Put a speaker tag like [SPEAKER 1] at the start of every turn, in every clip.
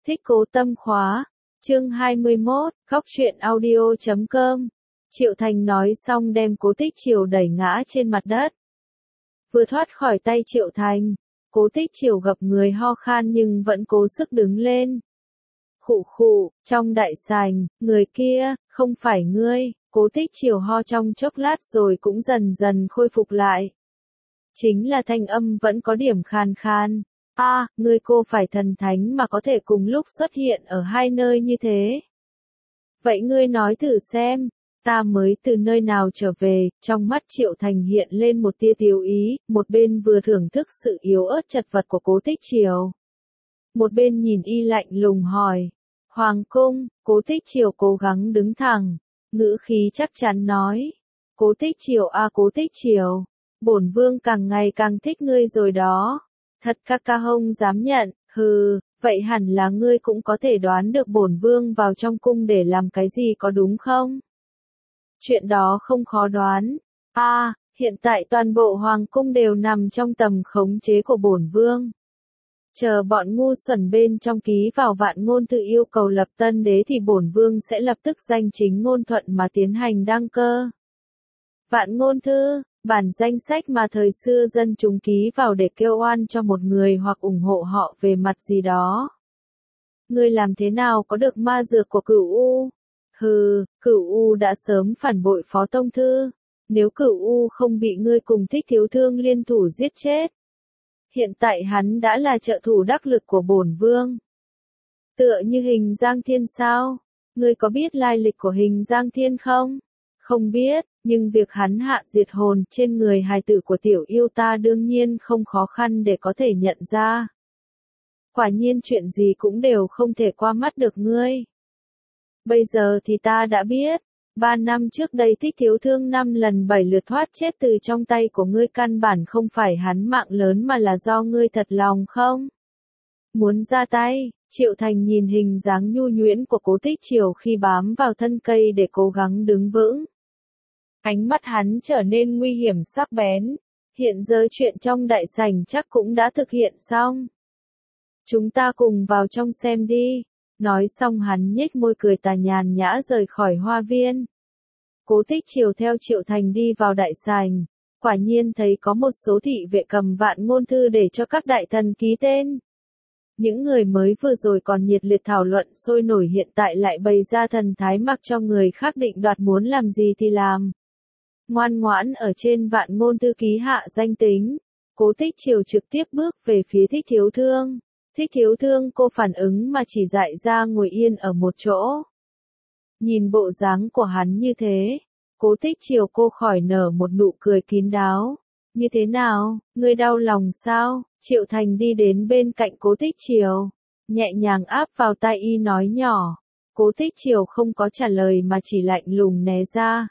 [SPEAKER 1] Thích Cố Tâm khóa. Chương 21, Góc truyện audio.com. Triệu Thành nói xong đem Cố Tích Triều đẩy ngã trên mặt đất. Vừa thoát khỏi tay Triệu Thành, Cố Tích Triều gập người ho khan nhưng vẫn cố sức đứng lên. Khụ khụ, trong đại sảnh, người kia, không phải ngươi. Cố Tích Triều ho trong chốc lát rồi cũng dần dần khôi phục lại. Chính là thanh âm vẫn có điểm khan khan. Ngươi cô phải thần thánh mà có thể cùng lúc xuất hiện ở hai nơi như thế. Vậy ngươi nói thử xem, ta mới từ nơi nào trở về? Trong mắt Triệu Thành hiện lên một tia tiêu ý, một bên vừa thưởng thức sự yếu ớt chật vật của Cố Tích Triều. Một bên nhìn y lạnh lùng hỏi. Hoàng cung. Cố Tích Triều cố gắng đứng thẳng, ngữ khí chắc chắn nói. Cố Tích Triều Cố Tích Triều, bổn vương càng ngày càng thích ngươi rồi đó. Thật ca hông dám nhận, vậy hẳn là ngươi cũng có thể đoán được bổn vương vào trong cung để làm cái gì có đúng không? Chuyện đó không khó đoán. Hiện tại toàn bộ hoàng cung đều nằm trong tầm khống chế của bổn vương. Chờ bọn ngu xuẩn bên trong ký vào Vạn Ngôn Thư yêu cầu lập tân đế thì bổn vương sẽ lập tức danh chính ngôn thuận mà tiến hành đăng cơ. Vạn Ngôn Thư, bản danh sách mà thời xưa dân chúng ký vào để kêu oan cho một người hoặc ủng hộ họ về mặt gì đó. Ngươi làm thế nào có được ma dược của Cửu U? Cửu U đã sớm phản bội Phó Tông Thư. Nếu Cửu U không bị ngươi cùng Thích Thiếu Thương liên thủ giết chết, hiện tại hắn đã là trợ thủ đắc lực của bổn vương. Tựa như Hình Giang Thiên sao? Ngươi có biết lai lịch của Hình Giang Thiên không? Không biết, nhưng việc hắn hạ diệt hồn trên người hài tử của tiểu yêu ta đương nhiên không khó khăn để có thể nhận ra. Quả nhiên chuyện gì cũng đều không thể qua mắt được ngươi. Bây giờ thì ta đã biết, 3 năm trước đây Thích Thiếu Thương 5 lần 7 lượt thoát chết từ trong tay của ngươi căn bản không phải hắn mạng lớn mà là do ngươi thật lòng không? Muốn ra tay. Triệu Thành nhìn hình dáng nhu nhuyễn của Cố Tích Triều khi bám vào thân cây để cố gắng đứng vững. Ánh mắt hắn trở nên nguy hiểm sắc bén. Hiện giờ chuyện trong đại sảnh chắc cũng đã thực hiện xong. Chúng ta cùng vào trong xem đi. Nói xong hắn nhếch môi cười tà nhàn nhã rời khỏi hoa viên. Cố Tích Triều theo Triệu Thành đi vào đại sảnh. Quả nhiên thấy có một số thị vệ cầm Vạn Ngôn Thư để cho các đại thần ký tên. Những người mới vừa rồi còn nhiệt liệt thảo luận sôi nổi hiện tại lại bày ra thần thái mặc cho người khác định đoạt muốn làm gì thì làm. Ngoan ngoãn ở trên Vạn Ngôn Thư ký hạ danh tính. Cố Tích Triều trực tiếp bước về phía Thích Thiếu Thương. Thích Thiếu Thương cô phản ứng mà chỉ dại ra ngồi yên ở một chỗ. Nhìn bộ dáng của hắn như thế, Cố Tích Triều cô khỏi nở một nụ cười kín đáo. Như thế nào, ngươi đau lòng sao? Triệu Thành đi đến bên cạnh Cố Tích Triều, nhẹ nhàng áp vào tai y nói nhỏ. Cố Tích Triều không có trả lời mà chỉ lạnh lùng né ra.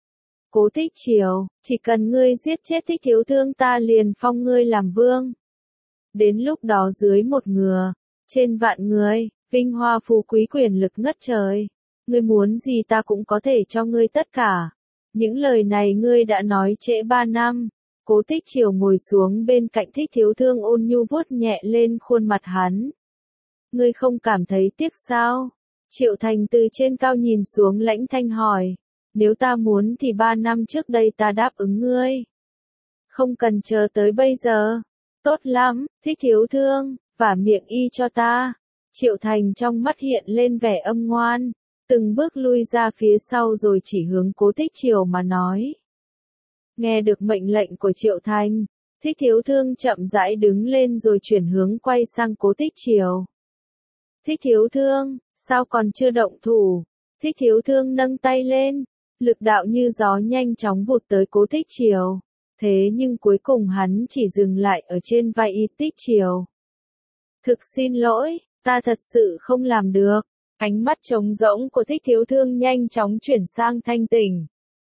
[SPEAKER 1] Cố Tích Triều, chỉ cần ngươi giết chết Thích Thiếu Thương ta liền phong ngươi làm vương. Đến lúc đó dưới một ngựa, trên vạn người, vinh hoa phú quý quyền lực ngất trời. Ngươi muốn gì ta cũng có thể cho ngươi tất cả. Những lời này ngươi đã nói trễ 3 năm. Cố Tích Triều ngồi xuống bên cạnh Thích Thiếu Thương ôn nhu vuốt nhẹ lên khuôn mặt hắn. Ngươi không cảm thấy tiếc sao? Triệu Thành từ trên cao nhìn xuống lãnh thanh hỏi. Nếu ta muốn thì 3 năm trước đây ta đáp ứng ngươi. Không cần chờ tới bây giờ. Tốt lắm, Thích Thiếu Thương, vả miệng y cho ta. Triệu Thành trong mắt hiện lên vẻ âm ngoan, từng bước lui ra phía sau rồi chỉ hướng Cố Tích Triều mà nói. Nghe được mệnh lệnh của Triệu Thành, Thích Thiếu Thương chậm rãi đứng lên rồi chuyển hướng quay sang Cố Tích Triều. Thích Thiếu Thương, sao còn chưa động thủ? Thích Thiếu Thương nâng tay lên, lực đạo như gió nhanh chóng vụt tới Cố Tích Triều. Thế nhưng cuối cùng hắn chỉ dừng lại ở trên vai y Tích Triều. Thực xin lỗi, ta thật sự không làm được. Ánh mắt trống rỗng của Thích Thiếu Thương nhanh chóng chuyển sang thanh tỉnh.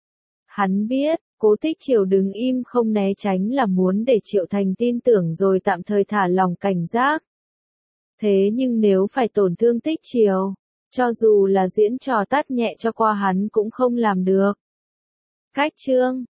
[SPEAKER 1] Hắn biết, Cố Tích Triều đứng im không né tránh là muốn để Triệu Thành tin tưởng rồi tạm thời thả lòng cảnh giác. Thế nhưng nếu phải tổn thương Tích Triều, cho dù là diễn trò tát nhẹ cho qua hắn cũng không làm được. Cách chương